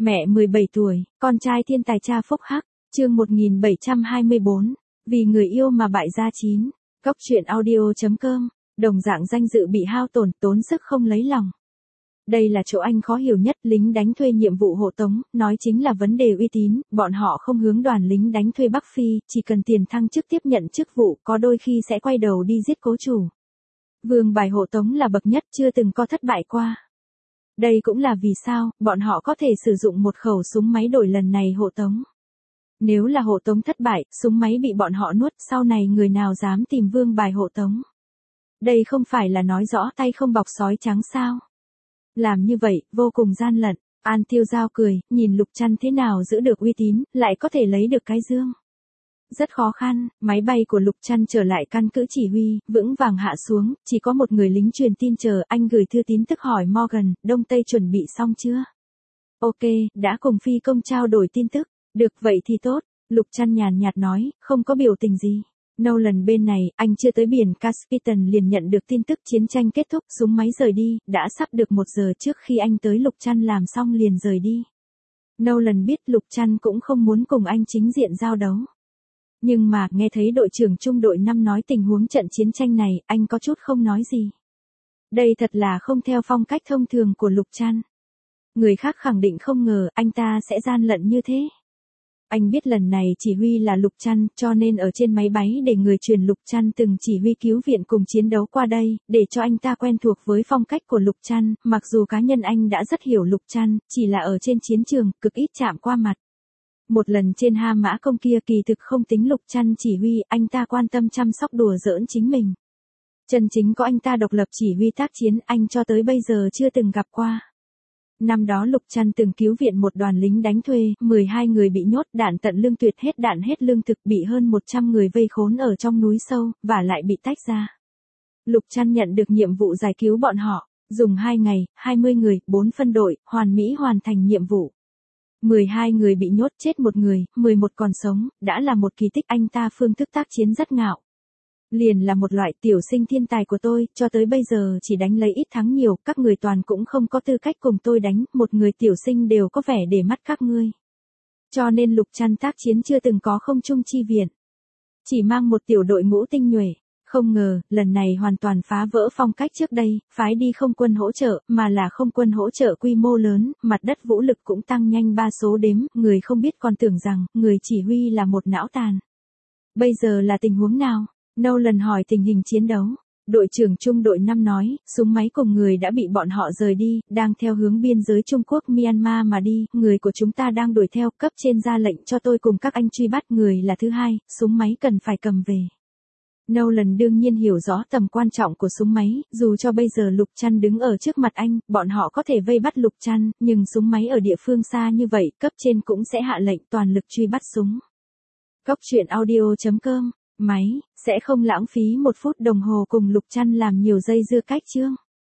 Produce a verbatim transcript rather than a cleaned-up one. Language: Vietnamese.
Mẹ mười bảy tuổi, con trai thiên tài cha phúc hắc, chương một nghìn bảy trăm hai mươi bốn, vì người yêu mà bại gia chín, Cốc truyện audio.com, đồng dạng danh dự bị hao tổn, tốn sức không lấy lòng. Đây là chỗ anh khó hiểu nhất, lính đánh thuê nhiệm vụ hộ tống, nói chính là vấn đề uy tín, bọn họ không hướng đoàn lính đánh thuê Bắc Phi, chỉ cần tiền thăng chức tiếp nhận chức vụ, có đôi khi sẽ quay đầu đi giết cố chủ. Vương bài hộ tống là bậc nhất, chưa từng có thất bại qua. Đây cũng là vì sao, bọn họ có thể sử dụng một khẩu súng máy đổi lần này hộ tống. Nếu là hộ tống thất bại, súng máy bị bọn họ nuốt, sau này người nào dám tìm vương bài hộ tống. Đây không phải là nói rõ tay không bọc sói trắng sao. Làm như vậy, vô cùng gian lận. An Tiêu Giao cười, nhìn Lục Trăn thế nào giữ được uy tín, lại có thể lấy được cái dương. Rất khó khăn, máy bay của Lục Trăn trở lại căn cứ chỉ huy, vững vàng hạ xuống, chỉ có một người lính truyền tin chờ, anh gửi thư tín tức hỏi Morgan, Đông Tây chuẩn bị xong chưa? Ok, đã cùng phi công trao đổi tin tức, được vậy thì tốt, Lục Trăn nhàn nhạt nói, không có biểu tình gì. Nolan bên này, anh chưa tới biển Caspian liền nhận được tin tức chiến tranh kết thúc, súng máy rời đi, đã sắp được một giờ trước khi anh tới Lục Trăn làm xong liền rời đi. Nolan biết Lục Trăn cũng không muốn cùng anh chính diện giao đấu. Nhưng mà, nghe thấy đội trưởng trung đội năm nói tình huống trận chiến tranh này, anh có chút không nói gì. Đây thật là không theo phong cách thông thường của Lục Trăn. Người khác khẳng định không ngờ anh ta sẽ gian lận như thế. Anh biết lần này chỉ huy là Lục Trăn, cho nên ở trên máy bay để người truyền Lục Trăn từng chỉ huy cứu viện cùng chiến đấu qua đây, để cho anh ta quen thuộc với phong cách của Lục Trăn, mặc dù cá nhân anh đã rất hiểu Lục Trăn, chỉ là ở trên chiến trường, cực ít chạm qua mặt. Một lần trên Ha Mã Công kia kỳ thực không tính Lục Trăn chỉ huy, anh ta quan tâm chăm sóc đùa giỡn chính mình. Chân chính có anh ta độc lập chỉ huy tác chiến, anh cho tới bây giờ chưa từng gặp qua. Năm đó Lục Trăn từng cứu viện một đoàn lính đánh thuê, mười hai người bị nhốt, đạn tận lương tuyệt hết đạn hết lương thực, bị hơn một trăm người vây khốn ở trong núi sâu, và lại bị tách ra. Lục Trăn nhận được nhiệm vụ giải cứu bọn họ, dùng hai ngày, hai mươi người, bốn phân đội, hoàn mỹ hoàn thành nhiệm vụ. mười hai người bị nhốt, chết một người, mười một còn sống, đã là một kỳ tích. Anh ta phương thức tác chiến rất ngạo. Liền là một loại tiểu sinh thiên tài của tôi, cho tới bây giờ chỉ đánh lấy ít thắng nhiều, các người toàn cũng không có tư cách cùng tôi đánh, một người tiểu sinh đều có vẻ để mắt các ngươi. Cho nên Lục Trăn tác chiến chưa từng có không trung chi viện. Chỉ mang một tiểu đội ngũ tinh nhuệ. Không ngờ, lần này hoàn toàn phá vỡ phong cách trước đây, phái đi không quân hỗ trợ, mà là không quân hỗ trợ quy mô lớn, mặt đất vũ lực cũng tăng nhanh ba số đếm, người không biết còn tưởng rằng, người chỉ huy là một não tàn. Bây giờ là tình huống nào? Nolan hỏi tình hình chiến đấu. Đội trưởng trung đội năm nói, súng máy cùng người đã bị bọn họ rời đi, đang theo hướng biên giới Trung Quốc Myanmar mà đi, người của chúng ta đang đuổi theo, cấp trên ra lệnh cho tôi cùng các anh truy bắt người là thứ hai, súng máy cần phải cầm về. Nolan đương nhiên hiểu rõ tầm quan trọng của súng máy, dù cho bây giờ Lục Trăn đứng ở trước mặt anh, bọn họ có thể vây bắt Lục Trăn, nhưng súng máy ở địa phương xa như vậy, cấp trên cũng sẽ hạ lệnh toàn lực truy bắt súng. Cốc truyện audio.com, máy, sẽ không lãng phí một phút đồng hồ cùng Lục Trăn làm nhiều dây dưa cách chương.